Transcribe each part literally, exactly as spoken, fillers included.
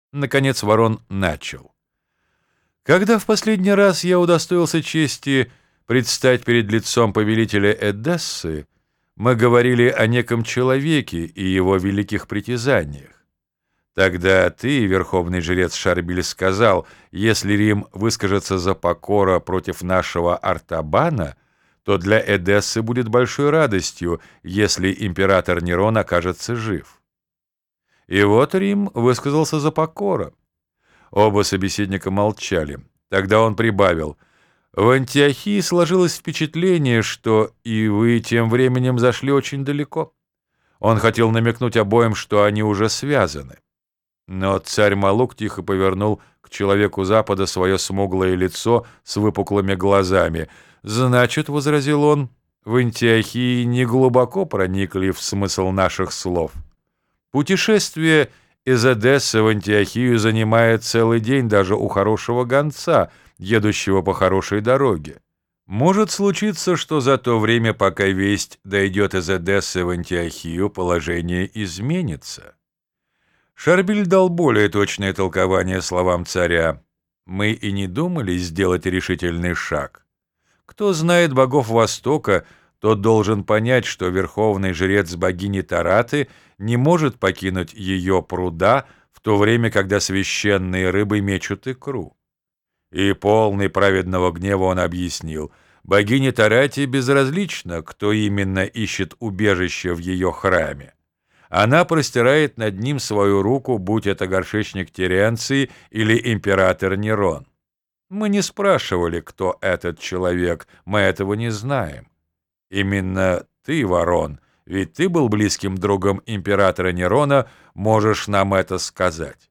Наконец ворон начал. Когда в последний раз я удостоился чести предстать перед лицом повелителя Эдессы, мы говорили о неком человеке и его великих притязаниях. Тогда ты, верховный жрец Шарбиль, сказал, если Рим выскажется за покора против нашего Артабана, то для Эдессы будет большой радостью, если император Нерон окажется жив. И вот Рим высказался за покора. Оба собеседника молчали. Тогда он прибавил: «В Антиохии сложилось впечатление, что и вы тем временем зашли очень далеко». Он хотел намекнуть обоим, что они уже связаны. Но царь Малук тихо повернул к человеку Запада свое смуглое лицо с выпуклыми глазами. «Значит, — возразил он, — в Антиохии не глубоко проникли в смысл наших слов. Путешествие из Эдессы в Антиохию занимает целый день даже у хорошего гонца, едущего по хорошей дороге. Может случиться, что за то время, пока весть дойдет из Эдессы в Антиохию, положение изменится». Шарбиль дал более точное толкование словам царя. «Мы и не думали сделать решительный шаг. Кто знает богов Востока, тот должен понять, что верховный жрец богини Тараты не может покинуть ее пруда в то время, когда священные рыбы мечут икру». И полный праведного гнева он объяснил: богине Тарате безразлично, кто именно ищет убежище в ее храме. Она простирает над ним свою руку, будь это горшечник Теренций или император Нерон. Мы не спрашивали, кто этот человек, мы этого не знаем. Именно ты, ворон, ведь ты был близким другом императора Нерона, можешь нам это сказать».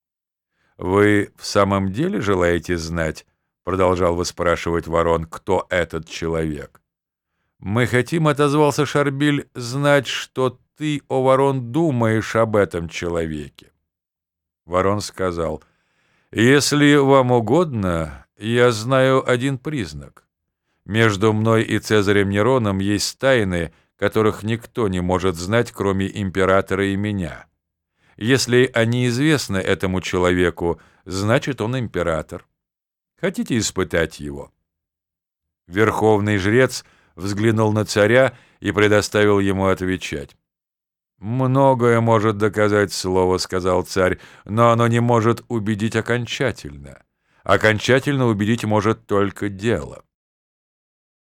«Вы в самом деле желаете знать, — продолжал выспрашивать ворон, — кто этот человек?» «Мы хотим, — отозвался Шарбиль, — знать, что ты, о ворон, думаешь об этом человеке». Ворон сказал: «Если вам угодно, я знаю один признак. Между мной и Цезарем Нероном есть тайны, которых никто не может знать, кроме императора и меня. Если они известны этому человеку, значит, он император. Хотите испытать его?» Верховный жрец взглянул на царя и предоставил ему отвечать. «Многое может доказать слово, — сказал царь, — но оно не может убедить окончательно. Окончательно убедить может только дело.